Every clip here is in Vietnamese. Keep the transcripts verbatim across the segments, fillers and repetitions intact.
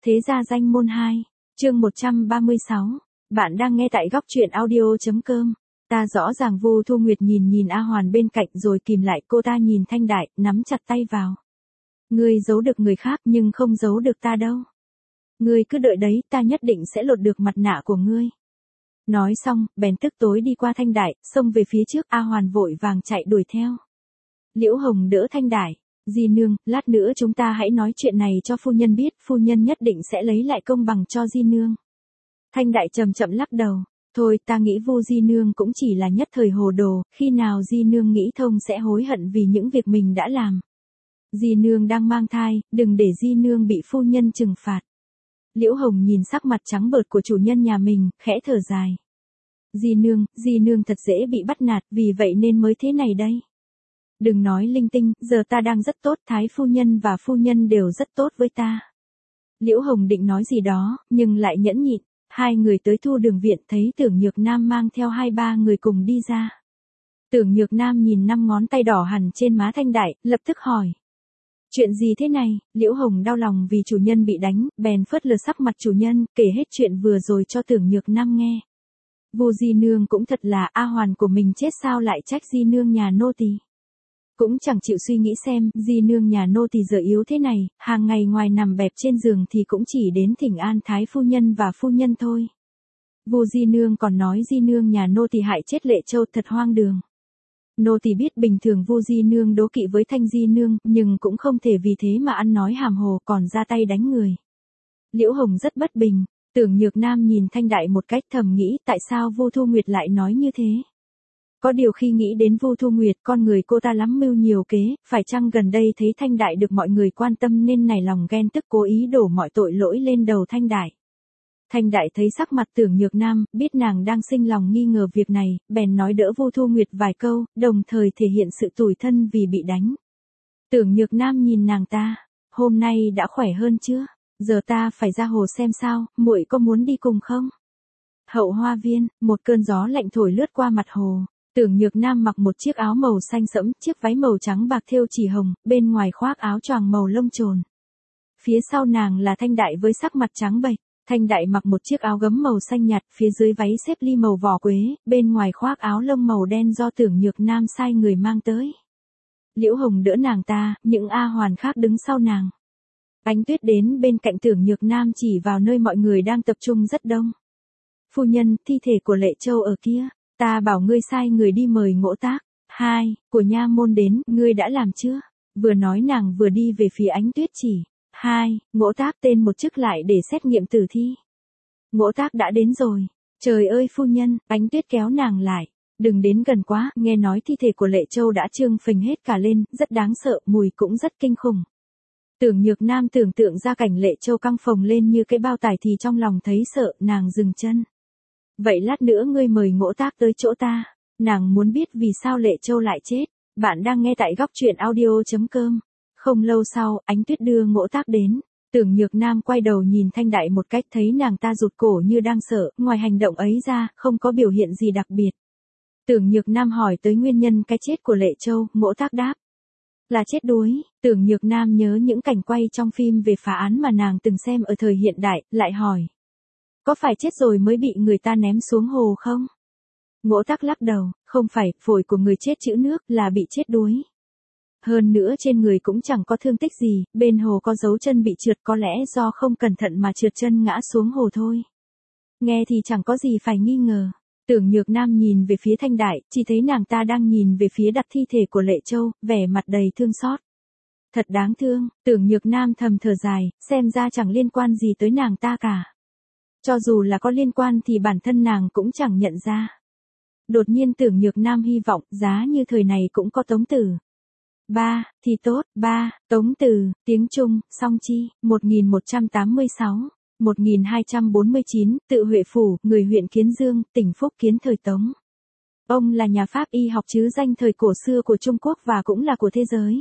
Thế gia danh môn hai, chương một trăm ba mươi sáu. Bạn đang nghe tại góc truyện audio.com. Ta rõ ràng Vu Thu Nguyệt nhìn nhìn A Hoàn bên cạnh rồi kìm lại, cô ta nhìn Thanh Đại, nắm chặt tay vào. Ngươi giấu được người khác nhưng không giấu được ta đâu. Ngươi cứ đợi đấy, ta nhất định sẽ lột được mặt nạ của ngươi. Nói xong, bèn tức tối đi qua Thanh Đại, xông về phía trước. A Hoàn vội vàng chạy đuổi theo. Liễu Hồng đỡ Thanh Đại. Di nương, lát nữa chúng ta hãy nói chuyện này cho phu nhân biết, phu nhân nhất định sẽ lấy lại công bằng cho Di nương. Thanh Đại chậm chậm lắc đầu. Thôi, ta nghĩ Vu Di nương cũng chỉ là nhất thời hồ đồ, khi nào Di nương nghĩ thông sẽ hối hận vì những việc mình đã làm. Di nương đang mang thai, đừng để Di nương bị phu nhân trừng phạt. Liễu Hồng nhìn sắc mặt trắng bợt của chủ nhân nhà mình, khẽ thở dài. Di nương, Di nương thật dễ bị bắt nạt, vì vậy nên mới thế này đây. Đừng nói linh tinh, giờ ta đang rất tốt, thái phu nhân và phu nhân đều rất tốt với ta. Liễu Hồng định nói gì đó, nhưng lại nhẫn nhịn. Hai người tới Thu Đường viện thấy Tưởng Nhược Nam mang theo hai ba người cùng đi ra. Tưởng Nhược Nam nhìn năm ngón tay đỏ hằn trên má Thanh Đại, lập tức hỏi. Chuyện gì thế này? Liễu Hồng đau lòng vì chủ nhân bị đánh, bèn phớt lờ sắc mặt chủ nhân, kể hết chuyện vừa rồi cho Tưởng Nhược Nam nghe. Vu Di nương cũng thật là, A Hoàn của mình chết sao lại trách Di nương nhà nô tỳ. Cũng chẳng chịu suy nghĩ xem, Di nương nhà nô tỳ giờ yếu thế này, hàng ngày ngoài nằm bẹp trên giường thì cũng chỉ đến thỉnh an thái phu nhân và phu nhân thôi. Vu Di nương còn nói Di nương nhà nô tỳ hại chết Lệ Châu, thật hoang đường. Nô tỳ biết bình thường Vu Di nương đố kỵ với Thanh Di nương, nhưng cũng không thể vì thế mà ăn nói hàm hồ còn ra tay đánh người. Liễu Hồng rất bất bình. Tưởng Nhược Nam nhìn Thanh Đại một cách thầm nghĩ, tại sao Vu Thu Nguyệt lại nói như thế? Có điều khi nghĩ đến Vu Thu Nguyệt, con người cô ta lắm mưu nhiều kế, phải chăng gần đây thấy Thanh Đại được mọi người quan tâm nên nảy lòng ghen tức cố ý đổ mọi tội lỗi lên đầu Thanh Đại. Thanh Đại thấy sắc mặt Tưởng Nhược Nam, biết nàng đang sinh lòng nghi ngờ việc này, bèn nói đỡ Vu Thu Nguyệt vài câu, đồng thời thể hiện sự tủi thân vì bị đánh. Tưởng Nhược Nam nhìn nàng ta, hôm nay đã khỏe hơn chưa? Giờ ta phải ra hồ xem sao, muội có muốn đi cùng không? Hậu hoa viên, một cơn gió lạnh thổi lướt qua mặt hồ. Tưởng Nhược Nam mặc một chiếc áo màu xanh sẫm, chiếc váy màu trắng bạc thêu chỉ hồng, bên ngoài khoác áo choàng màu lông trồn. Phía sau nàng là Thanh Đại với sắc mặt trắng bệch. Thanh Đại mặc một chiếc áo gấm màu xanh nhạt, phía dưới váy xếp ly màu vỏ quế, bên ngoài khoác áo lông màu đen do Tưởng Nhược Nam sai người mang tới. Liễu Hồng đỡ nàng ta, những A Hoàn khác đứng sau nàng. Ánh Tuyết đến bên cạnh Tưởng Nhược Nam chỉ vào nơi mọi người đang tập trung rất đông. Phu nhân, thi thể của Lệ Châu ở kia. Ta bảo ngươi sai người đi mời Ngỗ Tác. Hai, của nha môn đến, ngươi đã làm chưa? Vừa nói nàng vừa đi về phía Ánh Tuyết chỉ. Hai, Ngỗ Tác tên một chức lại để xét nghiệm tử thi. Ngỗ Tác đã đến rồi. Trời ơi phu nhân, Ánh Tuyết kéo nàng lại. Đừng đến gần quá, nghe nói thi thể của Lệ Châu đã trương phình hết cả lên, rất đáng sợ, mùi cũng rất kinh khủng. Tưởng Nhược Nam tưởng tượng ra cảnh Lệ Châu căng phồng lên như cái bao tải thì trong lòng thấy sợ, nàng dừng chân. Vậy lát nữa ngươi mời Ngỗ Tác tới chỗ ta. Nàng muốn biết vì sao Lệ Châu lại chết. Bạn đang nghe tại góc truyện audio.com. Không lâu sau, Ánh Tuyết đưa Ngỗ Tác đến. Tưởng Nhược Nam quay đầu nhìn Thanh Đại một cách, thấy nàng ta rụt cổ như đang sợ, ngoài hành động ấy ra, không có biểu hiện gì đặc biệt. Tưởng Nhược Nam hỏi tới nguyên nhân cái chết của Lệ Châu, Ngỗ Tác đáp. Là chết đuối. Tưởng Nhược Nam nhớ những cảnh quay trong phim về phá án mà nàng từng xem ở thời hiện đại, lại hỏi. Có phải chết rồi mới bị người ta ném xuống hồ không? Ngỗ Tác lắc đầu, không phải, phổi của người chết trữ nước, là bị chết đuối. Hơn nữa trên người cũng chẳng có thương tích gì, bên hồ có dấu chân bị trượt, có lẽ do không cẩn thận mà trượt chân ngã xuống hồ thôi. Nghe thì chẳng có gì phải nghi ngờ. Tưởng Nhược Nam nhìn về phía Thanh Đại, chỉ thấy nàng ta đang nhìn về phía đặt thi thể của Lệ Châu, vẻ mặt đầy thương xót. Thật đáng thương. Tưởng Nhược Nam thầm thở dài, xem ra chẳng liên quan gì tới nàng ta cả. Cho dù là có liên quan thì bản thân nàng cũng chẳng nhận ra. Đột nhiên Tưởng Nhược Nam hy vọng, giá như thời này cũng có Tống Tử. Ba, thì tốt, ba, Tống Tử, tiếng Trung, song chi, một nghìn một trăm tám mươi sáu, một nghìn hai trăm bốn mươi chín, tự Huệ Phủ, người huyện Kiến Dương, tỉnh Phúc Kiến thời Tống. Ông là nhà pháp y học chứ danh thời cổ xưa của Trung Quốc và cũng là của thế giới.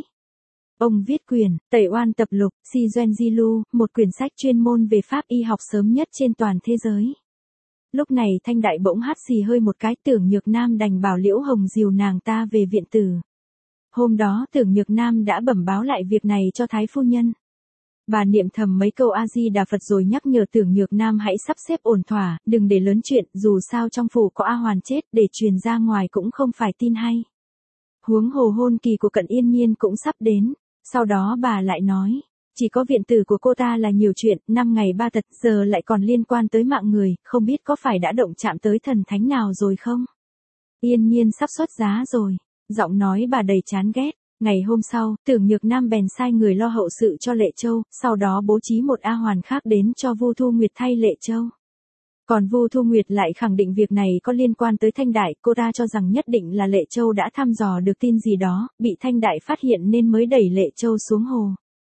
Ông viết quyển Tẩy Oan Tập Lục, Si Doen Di Lu, một quyển sách chuyên môn về pháp y học sớm nhất trên toàn thế giới. Lúc này Thanh Đại bỗng hắt xì hơi một cái, Tưởng Nhược Nam đành bảo Liễu Hồng dìu nàng ta về viện tử. Hôm đó Tưởng Nhược Nam đã bẩm báo lại việc này cho Thái phu nhân. Bà niệm thầm mấy câu A-di-đà Phật rồi nhắc nhở Tưởng Nhược Nam hãy sắp xếp ổn thỏa, đừng để lớn chuyện, dù sao trong phủ có A Hoàn chết, để truyền ra ngoài cũng không phải tin hay. Huống hồ hôn kỳ của Cận Yên Nhiên cũng sắp đến, sau đó bà lại nói, chỉ có viện tử của cô ta là nhiều chuyện, năm ngày ba tật, giờ lại còn liên quan tới mạng người, không biết có phải đã động chạm tới thần thánh nào rồi không? Yên Nhiên sắp xuất giá rồi, giọng nói bà đầy chán ghét. Ngày hôm sau, Tưởng Nhược Nam bèn sai người lo hậu sự cho Lệ Châu, sau đó bố trí một A Hoàn khác đến cho Vu Thu Nguyệt thay Lệ Châu. Còn Vu Thu Nguyệt lại khẳng định việc này có liên quan tới Thanh Đại, cô ta cho rằng nhất định là Lệ Châu đã thăm dò được tin gì đó, bị Thanh Đại phát hiện nên mới đẩy Lệ Châu xuống hồ.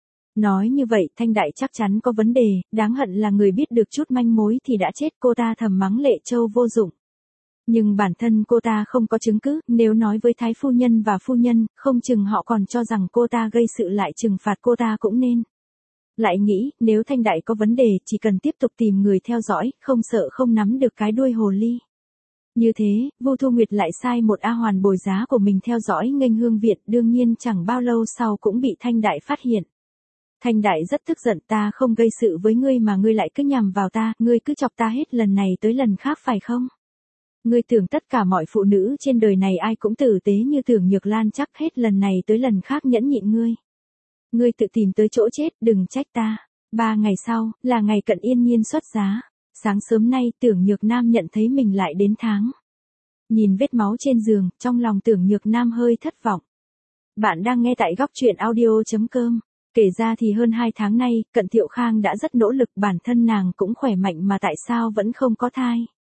Nói như vậy Thanh Đại chắc chắn có vấn đề, đáng hận là người biết được chút manh mối thì đã chết, cô ta thầm mắng Lệ Châu vô dụng. Nhưng bản thân cô ta không có chứng cứ, nếu nói với Thái Phu Nhân và Phu Nhân, không chừng họ còn cho rằng cô ta gây sự lại trừng phạt cô ta cũng nên. Lại nghĩ, nếu Thanh Đại có vấn đề, chỉ cần tiếp tục tìm người theo dõi, không sợ không nắm được cái đuôi hồ ly. Như thế, Vu Thu Nguyệt lại sai một A Hoàn bồi giá của mình theo dõi nghênh hương viện, đương nhiên chẳng bao lâu sau cũng bị Thanh Đại phát hiện. Thanh Đại rất tức giận, ta không gây sự với ngươi mà ngươi lại cứ nhằm vào ta, ngươi cứ chọc ta hết lần này tới lần khác phải không? Ngươi tưởng tất cả mọi phụ nữ trên đời này ai cũng tử tế như Tưởng Nhược Lan chắc hết lần này tới lần khác nhẫn nhịn ngươi. Ngươi tự tìm tới chỗ chết, đừng trách ta. Ba ngày sau, là ngày Cận Yên Nhiên xuất giá. Sáng sớm nay Tưởng Nhược Nam nhận thấy mình lại đến tháng. Nhìn vết máu trên giường, trong lòng Tưởng Nhược Nam hơi thất vọng. Bạn đang nghe tại góc truyện audio.com. Kể ra thì hơn hai tháng nay, Cận Thiệu Khang đã rất nỗ lực, bản thân nàng cũng khỏe mạnh mà tại sao vẫn không có thai.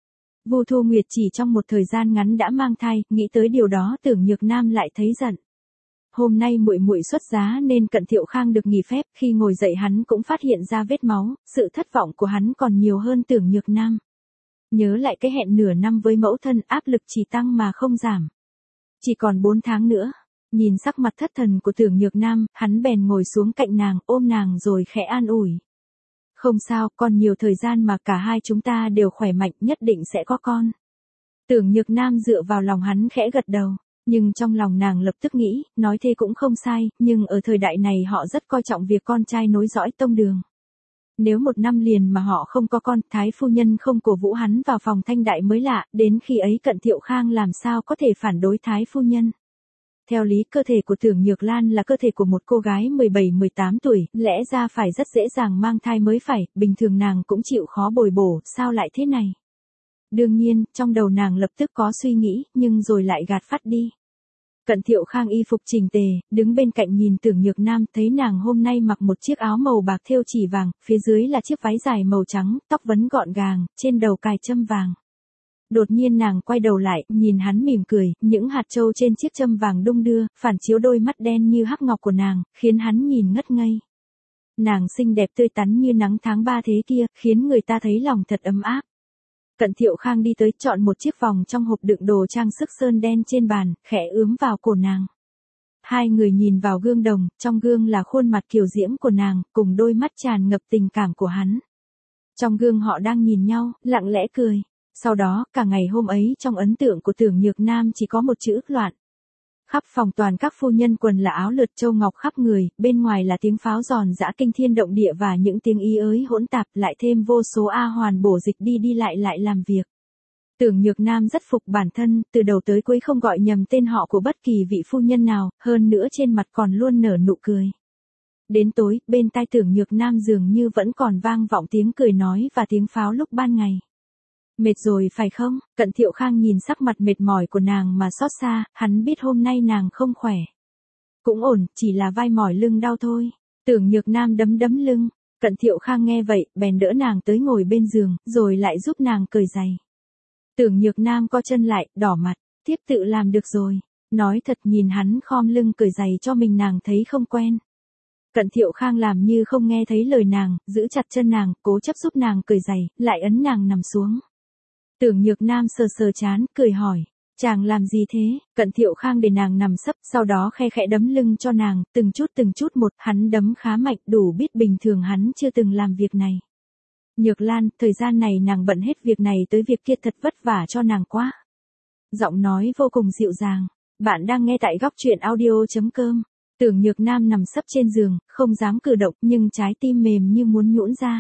Vu Thu Nguyệt chỉ trong một thời gian ngắn đã mang thai, nghĩ tới điều đó Tưởng Nhược Nam lại thấy giận. Hôm nay muội muội xuất giá nên Cận Thiệu Khang được nghỉ phép, khi ngồi dậy hắn cũng phát hiện ra vết máu, sự thất vọng của hắn còn nhiều hơn Tưởng Nhược Nam. Nhớ lại cái hẹn nửa năm với mẫu thân, áp lực chỉ tăng mà không giảm. Chỉ còn bốn tháng nữa, nhìn sắc mặt thất thần của Tưởng Nhược Nam, hắn bèn ngồi xuống cạnh nàng, ôm nàng rồi khẽ an ủi. Không sao, còn nhiều thời gian mà cả hai chúng ta đều khỏe mạnh, nhất định sẽ có con. Tưởng Nhược Nam dựa vào lòng hắn khẽ gật đầu, nhưng trong lòng nàng lập tức nghĩ, nói thế cũng không sai, nhưng ở thời đại này họ rất coi trọng việc con trai nối dõi tông đường. Nếu một năm liền mà họ không có con, Thái Phu Nhân không cổ vũ hắn vào phòng Thanh Đại mới lạ, đến khi ấy Cận Thiệu Khang làm sao có thể phản đối Thái Phu Nhân. Theo lý cơ thể của Tưởng Nhược Lan là cơ thể của một cô gái mười bảy mười tám tuổi, lẽ ra phải rất dễ dàng mang thai mới phải, bình thường nàng cũng chịu khó bồi bổ, sao lại thế này? Đương nhiên, trong đầu nàng lập tức có suy nghĩ, nhưng rồi lại gạt phắt đi. Cận Thiệu Khang y phục chỉnh tề, đứng bên cạnh nhìn Tưởng Nhược Nam, thấy nàng hôm nay mặc một chiếc áo màu bạc thêu chỉ vàng, phía dưới là chiếc váy dài màu trắng, tóc vấn gọn gàng, trên đầu cài châm vàng. Đột nhiên nàng quay đầu lại, nhìn hắn mỉm cười, những hạt châu trên chiếc châm vàng đung đưa, phản chiếu đôi mắt đen như hắc ngọc của nàng, khiến hắn nhìn ngất ngây. Nàng xinh đẹp tươi tắn như nắng tháng ba thế kia, khiến người ta thấy lòng thật ấm áp. Cận Thiệu Khang đi tới, chọn một chiếc vòng trong hộp đựng đồ trang sức sơn đen trên bàn, khẽ ướm vào cổ nàng. Hai người nhìn vào gương đồng, trong gương là khuôn mặt kiều diễm của nàng, cùng đôi mắt tràn ngập tình cảm của hắn. Trong gương họ đang nhìn nhau, lặng lẽ cười. Sau đó, cả ngày hôm ấy trong ấn tượng của Tưởng Nhược Nam chỉ có một chữ loạn. Khắp phòng toàn các phu nhân quần là áo lượt châu ngọc khắp người, bên ngoài là tiếng pháo giòn giã kinh thiên động địa và những tiếng ý ới hỗn tạp, lại thêm vô số A Hoàn bổ dịch đi đi lại lại làm việc. Tưởng Nhược Nam rất phục bản thân, từ đầu tới cuối không gọi nhầm tên họ của bất kỳ vị phu nhân nào, hơn nữa trên mặt còn luôn nở nụ cười. Đến tối, bên tai Tưởng Nhược Nam dường như vẫn còn vang vọng tiếng cười nói và tiếng pháo lúc ban ngày. Mệt rồi phải không? Cận Thiệu Khang nhìn sắc mặt mệt mỏi của nàng mà xót xa, hắn biết hôm nay nàng không khỏe. Cũng ổn, chỉ là vai mỏi lưng đau thôi. Tưởng Nhược Nam đấm đấm lưng, Cận Thiệu Khang nghe vậy, bèn đỡ nàng tới ngồi bên giường, rồi lại giúp nàng cởi giày. Tưởng Nhược Nam co chân lại, đỏ mặt, tiếp tự làm được rồi. Nói thật, nhìn hắn khom lưng cởi giày cho mình nàng thấy không quen. Cận Thiệu Khang làm như không nghe thấy lời nàng, giữ chặt chân nàng, cố chấp giúp nàng cởi giày, lại ấn nàng nằm xuống. Tưởng Nhược Nam sờ sờ chán, cười hỏi, chàng làm gì thế? Cận Thiệu Khang để nàng nằm sấp, sau đó khe khẽ đấm lưng cho nàng, từng chút từng chút một, hắn đấm khá mạnh, đủ biết bình thường hắn chưa từng làm việc này. Nhược Lan, thời gian này nàng bận hết việc này tới việc kia, thật vất vả cho nàng quá. Giọng nói vô cùng dịu dàng. Bạn đang nghe tại góc truyện audio.com. Tưởng Nhược Nam nằm sấp trên giường, không dám cử động nhưng trái tim mềm như muốn nhũn ra.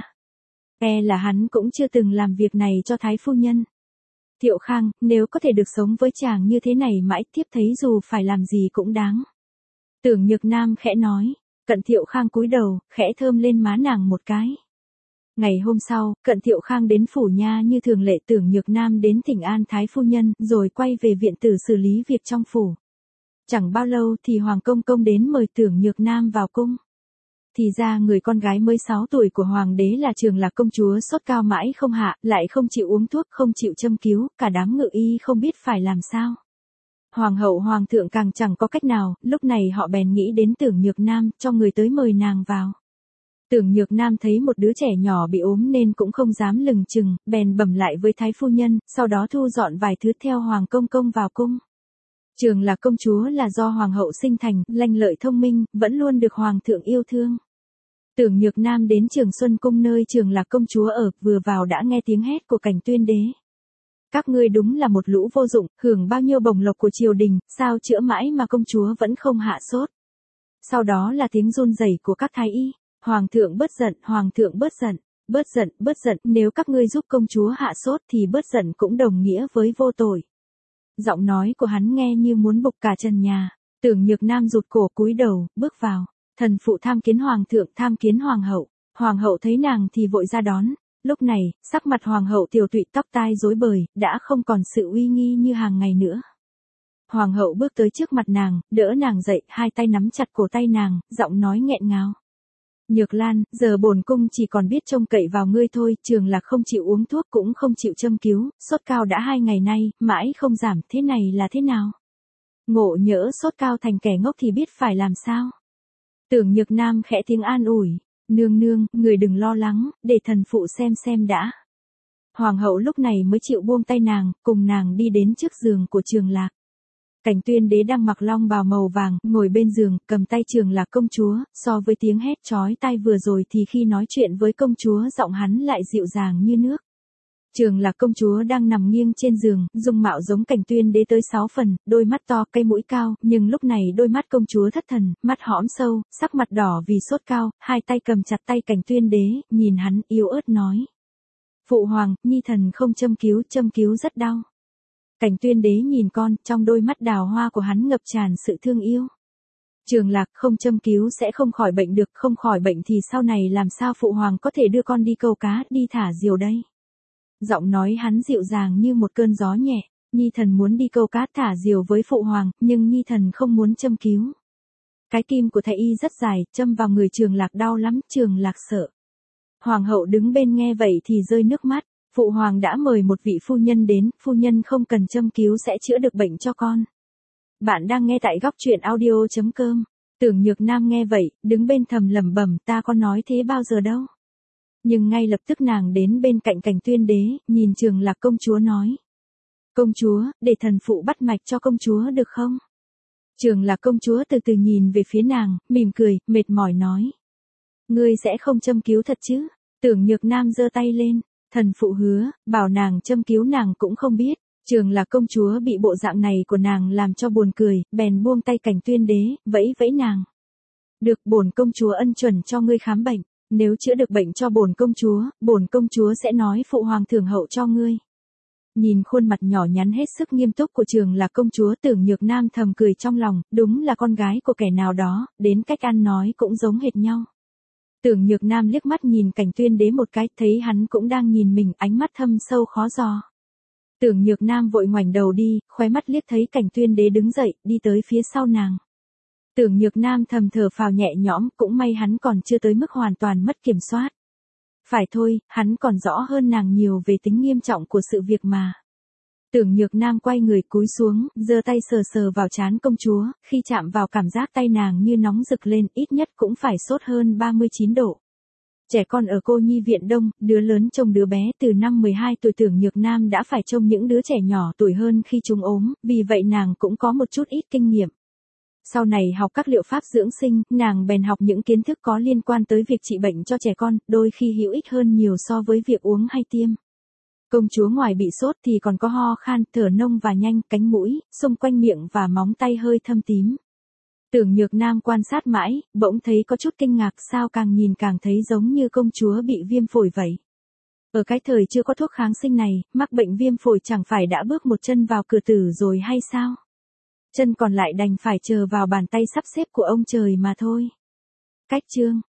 E là hắn cũng chưa từng làm việc này cho Thái phu nhân. Thiệu Khang, nếu có thể được sống với chàng như thế này mãi tiếp thấy dù phải làm gì cũng đáng. Tưởng Nhược Nam khẽ nói, Cận Thiệu Khang cúi đầu, khẽ thơm lên má nàng một cái. Ngày hôm sau, Cận Thiệu Khang đến phủ nha như thường lệ, Tưởng Nhược Nam đến thỉnh an Thái phu nhân, rồi quay về viện tử xử lý việc trong phủ. Chẳng bao lâu thì Hoàng Công Công đến mời Tưởng Nhược Nam vào cung. Thì ra người con gái mới sáu tuổi của Hoàng đế là Trường Lạc công chúa sốt cao mãi không hạ, lại không chịu uống thuốc, không chịu châm cứu, cả đám ngự y không biết phải làm sao. Hoàng hậu Hoàng thượng càng chẳng có cách nào, lúc này họ bèn nghĩ đến Tưởng Nhược Nam, cho người tới mời nàng vào. Tưởng Nhược Nam thấy một đứa trẻ nhỏ bị ốm nên cũng không dám lừng chừng, bèn bẩm lại với Thái phu nhân, sau đó thu dọn vài thứ theo Hoàng Công Công vào cung. Trường Lạc công chúa là do Hoàng hậu sinh thành, lanh lợi thông minh, vẫn luôn được Hoàng thượng yêu thương. Tưởng Nhược Nam đến Trường Xuân cung nơi Trường Lạc công chúa ở, vừa vào đã nghe tiếng hét của Cảnh Tuyên đế. Các ngươi đúng là một lũ vô dụng, hưởng bao nhiêu bổng lộc của triều đình, sao chữa mãi mà công chúa vẫn không hạ sốt. Sau đó là tiếng run rẩy của các thái y. Hoàng thượng bớt giận, Hoàng thượng bớt giận, bớt giận, bớt giận, nếu các ngươi giúp công chúa hạ sốt thì bớt giận cũng đồng nghĩa với vô tội. Giọng nói của hắn nghe như muốn bục cả trần nhà. Tưởng Nhược Nam rụt cổ cúi đầu, bước vào. Thần phụ tham kiến Hoàng thượng, tham kiến Hoàng hậu. Hoàng hậu thấy nàng thì vội ra đón. Lúc này, sắc mặt Hoàng hậu tiều tụy, tóc tai rối bời, đã không còn sự uy nghi như hàng ngày nữa. Hoàng hậu bước tới trước mặt nàng, đỡ nàng dậy, hai tay nắm chặt cổ tay nàng, giọng nói nghẹn ngào. Nhược Lan, giờ bổn cung chỉ còn biết trông cậy vào ngươi thôi, Trường Lạc không chịu uống thuốc cũng không chịu châm cứu, sốt cao đã hai ngày nay, mãi không giảm, thế này là thế nào? Ngộ nhỡ sốt cao thành kẻ ngốc thì biết phải làm sao? Tưởng Nhược Nam khẽ tiếng an ủi, nương nương, người đừng lo lắng, để thần phụ xem xem đã. Hoàng hậu lúc này mới chịu buông tay nàng, cùng nàng đi đến trước giường của Trường Lạc. Cảnh Tuyên đế đang mặc long bào màu vàng, ngồi bên giường, cầm tay Trường Lạc công chúa, so với tiếng hét chói tai vừa rồi thì khi nói chuyện với công chúa giọng hắn lại dịu dàng như nước. Trường Lạc công chúa đang nằm nghiêng trên giường, dung mạo giống Cảnh Tuyên đế tới sáu phần, đôi mắt to, cây mũi cao, nhưng lúc này đôi mắt công chúa thất thần, mắt hõm sâu, sắc mặt đỏ vì sốt cao, hai tay cầm chặt tay Cảnh Tuyên đế, nhìn hắn yếu ớt nói: "Phụ hoàng, nhi thần không châm cứu, châm cứu rất đau." Cảnh Tuyên đế nhìn con, trong đôi mắt đào hoa của hắn ngập tràn sự thương yêu. Trường Lạc, không châm cứu sẽ không khỏi bệnh được, không khỏi bệnh thì sau này làm sao phụ hoàng có thể đưa con đi câu cá, đi thả diều đây? Giọng nói hắn dịu dàng như một cơn gió nhẹ, nhi thần muốn đi câu cá thả diều với phụ hoàng, nhưng nhi thần không muốn châm cứu. Cái kim của thầy y rất dài, châm vào người Trường Lạc đau lắm, Trường Lạc sợ. Hoàng hậu đứng bên nghe vậy thì rơi nước mắt. Phụ hoàng đã mời một vị phu nhân đến, phu nhân không cần châm cứu sẽ chữa được bệnh cho con. Bạn đang nghe tại góc truyện audio chấm com. Tưởng Nhược Nam nghe vậy, đứng bên thầm lẩm bẩm, ta có nói thế bao giờ đâu. Nhưng ngay lập tức nàng đến bên cạnh Cảnh Tuyên đế, nhìn Trường Lạc công chúa nói: "Công chúa, để thần phụ bắt mạch cho công chúa được không?" Trường Lạc công chúa từ từ nhìn về phía nàng, mỉm cười, mệt mỏi nói: "Ngươi sẽ không châm cứu thật chứ?" Tưởng Nhược Nam giơ tay lên. Thần phụ hứa, bảo nàng châm cứu nàng cũng không biết. Trường Lạc công chúa bị bộ dạng này của nàng làm cho buồn cười, bèn buông tay Cảnh Tuyên đế, vẫy vẫy nàng. "Được, bổn công chúa ân chuẩn cho ngươi khám bệnh, nếu chữa được bệnh cho bổn công chúa, bổn công chúa sẽ nói phụ hoàng thưởng hậu cho ngươi." Nhìn khuôn mặt nhỏ nhắn hết sức nghiêm túc của Trường Lạc công chúa, Tưởng Nhược Nam thầm cười trong lòng, đúng là con gái của kẻ nào đó, đến cách ăn nói cũng giống hệt nhau. Tưởng Nhược Nam liếc mắt nhìn Cảnh Tuyên đế một cái, thấy hắn cũng đang nhìn mình, ánh mắt thâm sâu khó dò. Tưởng Nhược Nam vội ngoảnh đầu đi, khóe mắt liếc thấy Cảnh Tuyên đế đứng dậy, đi tới phía sau nàng. Tưởng Nhược Nam thầm thở phào nhẹ nhõm, cũng may hắn còn chưa tới mức hoàn toàn mất kiểm soát. Phải thôi, hắn còn rõ hơn nàng nhiều về tính nghiêm trọng của sự việc mà. Tưởng Nhược Nam quay người cúi xuống, giơ tay sờ sờ vào trán công chúa, khi chạm vào cảm giác tay nàng như nóng rực lên, ít nhất cũng phải sốt hơn ba mươi chín độ. Trẻ con ở cô nhi viện Đông, đứa lớn trông đứa bé, từ năm mười hai tuổi Tưởng Nhược Nam đã phải trông những đứa trẻ nhỏ tuổi hơn khi chúng ốm, vì vậy nàng cũng có một chút ít kinh nghiệm. Sau này học các liệu pháp dưỡng sinh, nàng bèn học những kiến thức có liên quan tới việc trị bệnh cho trẻ con, đôi khi hữu ích hơn nhiều so với việc uống hay tiêm. Công chúa ngoài bị sốt thì còn có ho khan, thở nông và nhanh, cánh mũi, xung quanh miệng và móng tay hơi thâm tím. Tưởng Nhược Nam quan sát mãi, bỗng thấy có chút kinh ngạc, sao càng nhìn càng thấy giống như công chúa bị viêm phổi vậy. Ở cái thời chưa có thuốc kháng sinh này, mắc bệnh viêm phổi chẳng phải đã bước một chân vào cửa tử rồi hay sao? Chân còn lại đành phải chờ vào bàn tay sắp xếp của ông trời mà thôi. Cách chương